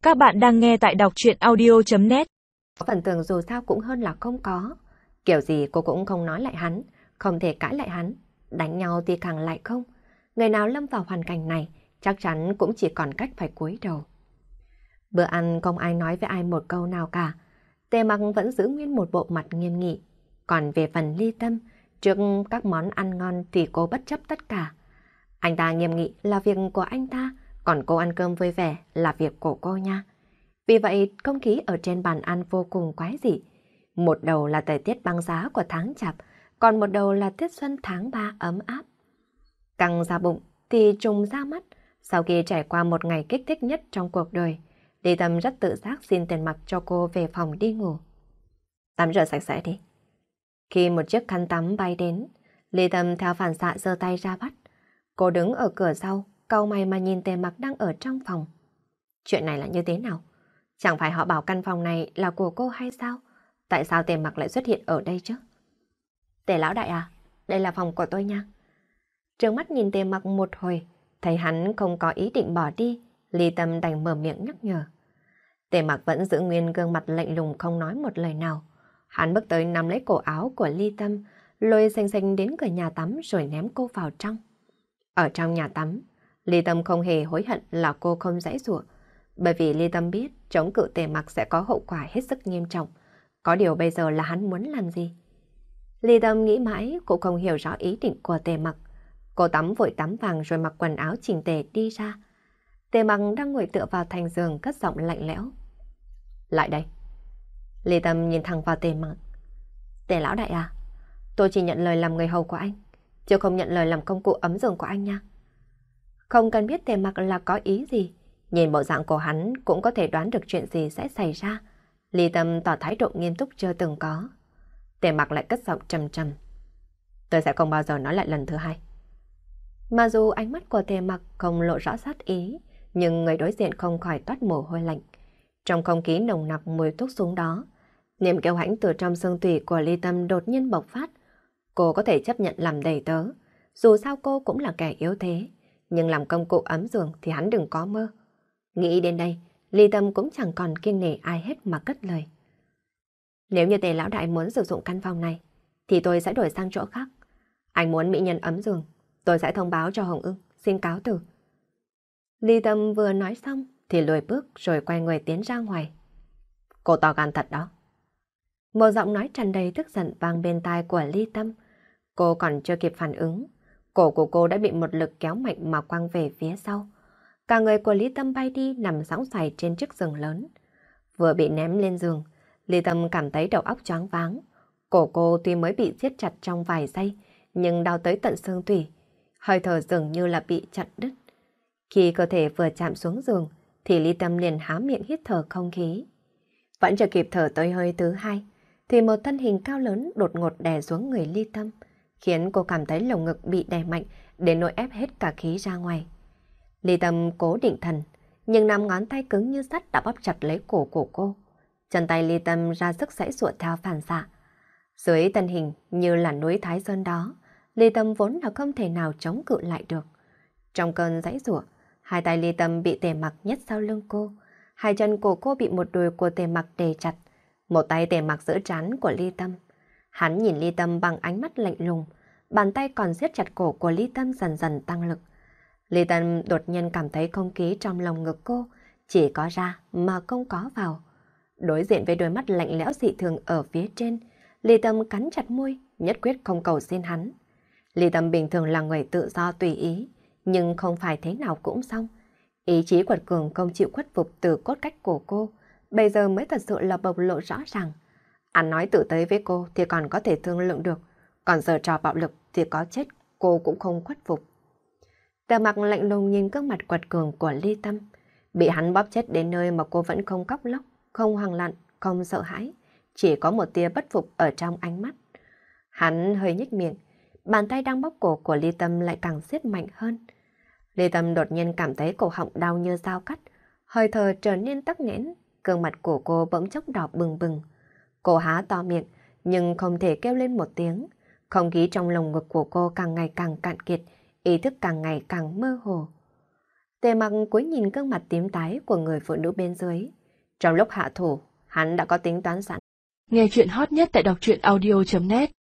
Các bạn đang nghe tại đọc truyện audio.net. Có phần tưởng dù sao cũng hơn là không có. Kiểu gì cô cũng không nói lại hắn, không thể cãi lại hắn. Đánh nhau thì càng lại không. Người nào lâm vào hoàn cảnh này chắc chắn cũng chỉ còn cách phải cúi đầu. Bữa ăn không ai nói với ai một câu nào cả. Tề Mặc vẫn giữ nguyên một bộ mặt nghiêm nghị. Còn về phần Ly Tâm, trước các món ăn ngon thì cô bất chấp tất cả. Anh ta nghiêm nghị là việc của anh ta, còn cô ăn cơm vui vẻ là việc của cô nha. Vì vậy, không khí ở trên bàn ăn vô cùng quái dị. Một đầu là thời tiết băng giá của tháng Chạp, còn một đầu là tiết xuân tháng 3 ấm áp. Căng ra bụng thì trùng ra mắt. Sau khi trải qua một ngày kích thích nhất trong cuộc đời, Ly Tâm rất tự giác xin Tiền Mặc cho cô về phòng đi ngủ. Tắm rửa sạch sẽ đi. Khi một chiếc khăn tắm bay đến, Ly Tâm theo phản xạ giơ tay ra bắt. Cô đứng ở cửa sau, cau mày mà nhìn Tiền Mặc đang ở trong phòng. Chuyện này là như thế nào? Chẳng phải họ bảo căn phòng này là của cô hay sao? Tại sao Tiền Mặc lại xuất hiện ở đây chứ? Tề lão đại à, đây là phòng của tôi nha. Trừng mắt nhìn Tiền Mặc một hồi, thấy hắn không có ý định bỏ đi, Ly Tâm đành mở miệng nhắc nhở. Tề Mặc vẫn giữ nguyên gương mặt lạnh lùng không nói một lời nào. Hắn bước tới nắm lấy cổ áo của Ly Tâm, lôi xanh xanh đến cửa nhà tắm rồi ném cô vào trong. Ở trong nhà tắm, Ly Tâm không hề hối hận là cô không giãy giụa, bởi vì Ly Tâm biết chống cự Tề Mặc sẽ có hậu quả hết sức nghiêm trọng. Có điều bây giờ là hắn muốn làm gì? Ly Tâm nghĩ mãi cũng không hiểu rõ ý định của Tề Mặc. Cô vội tắm vàng rồi mặc quần áo chỉnh tề đi ra. Tề Mặc đang ngồi tựa vào thành giường cất giọng lạnh lẽo. Lại đây. Ly Tâm nhìn thẳng vào Tề Mặc. Tề lão đại à, tôi chỉ nhận lời làm người hầu của anh, chứ không nhận lời làm công cụ ấm giường của anh nha. Không cần biết Tề Mặc là có ý gì, nhìn bộ dạng của hắn cũng có thể đoán được chuyện gì sẽ xảy ra. Ly Tâm tỏ thái độ nghiêm túc chưa từng có. Tề Mặc lại cất giọng trầm trầm. Tôi sẽ không bao giờ nói lại lần thứ hai. Mà dù ánh mắt của Tề Mặc không lộ rõ sát ý, nhưng người đối diện không khỏi toát mồ hôi lạnh. Trong không khí nồng nặc mùi thuốc súng đó, niềm kiêu hãnh từ trong xương tủy của Ly Tâm đột nhiên bộc phát. Cô có thể chấp nhận làm đầy tớ, dù sao cô cũng là kẻ yếu thế, nhưng làm công cụ ấm giường thì hắn đừng có mơ. Nghĩ đến đây, Ly Tâm cũng chẳng còn kiêng nể ai hết mà cất lời. Nếu như Tề lão đại muốn sử dụng căn phòng này, thì tôi sẽ đổi sang chỗ khác. Anh muốn mỹ nhân ấm giường, tôi sẽ thông báo cho Hồng Ưng, xin cáo từ. Ly Tâm vừa nói xong thì lùi bước rồi quay người tiến ra ngoài. Cô to gan thật đó. Một giọng nói tràn đầy tức giận vang bên tai của Ly Tâm. Cô còn chưa kịp phản ứng, cổ của cô đã bị một lực kéo mạnh mà quăng về phía sau. Cả người của Ly Tâm bay đi nằm sóng xoài trên chiếc giường lớn. Vừa bị ném lên giường, Ly Tâm cảm thấy đầu óc choáng váng. Cổ cô tuy mới bị siết chặt trong vài giây, nhưng đau tới tận xương tủy. Hơi thở dường như là bị chặn đứt. Khi cơ thể vừa chạm xuống giường, thì Ly Tâm liền há miệng hít thở không khí. Vẫn chưa kịp thở tới hơi thứ hai, thì một thân hình cao lớn đột ngột đè xuống người Ly Tâm, khiến cô cảm thấy lồng ngực bị đè mạnh đến nỗi ép hết cả khí ra ngoài. Ly Tâm cố định thần, nhưng nắm ngón tay cứng như sắt đã bóp chặt lấy cổ của cô. Chân tay Ly Tâm ra sức giãy giụa theo phản xạ. Dưới thân hình như là núi Thái Sơn đó, Ly Tâm vốn là không thể nào chống cự lại được. Trong cơn giãy giụa, hai tay Ly Tâm bị Tề Mặc nhét sau lưng cô, hai chân của cô bị một đùi của Tề Mặc đè chặt, một tay Tề Mặc giữ trán của Ly Tâm. Hắn nhìn Ly Tâm bằng ánh mắt lạnh lùng, bàn tay còn siết chặt cổ của Ly Tâm dần dần tăng lực. Ly Tâm đột nhiên cảm thấy không khí trong lòng ngực cô chỉ có ra mà không có vào. Đối diện với đôi mắt lạnh lẽo dị thường ở phía trên, Ly Tâm cắn chặt môi, nhất quyết không cầu xin hắn. Ly Tâm bình thường là người tự do tùy ý, nhưng không phải thế nào cũng xong. Ý chí quật cường không chịu khuất phục từ cốt cách của cô, bây giờ mới thật sự là bộc lộ rõ ràng. Anh nói tử tế với cô thì còn có thể thương lượng được, còn giờ trò bạo lực thì có chết cô cũng không khuất phục. Tề Mặc lạnh lùng nhìn gương mặt quật cường của Ly Tâm, bị hắn bóp chết đến nơi mà cô vẫn không khóc lóc, không hoang loạn, không sợ hãi, chỉ có một tia bất phục ở trong ánh mắt. Hắn hơi nhếch miệng, bàn tay đang bóp cổ của Ly Tâm lại càng siết mạnh hơn. Ly Tâm đột nhiên cảm thấy cổ họng đau như dao cắt, hơi thở trở nên tắc nghẽn, gương mặt của cô bỗng chốc đỏ bừng bừng. Cô há to miệng, nhưng không thể kêu lên một tiếng. Không khí trong lồng ngực của cô càng ngày càng cạn kiệt, ý thức càng ngày càng mơ hồ. Tề Mặc cúi nhìn gương mặt tím tái của người phụ nữ bên dưới. Trong lúc hạ thủ, hắn đã có tính toán sẵn. Nghe chuyện hot nhất tại đọc truyện audio.net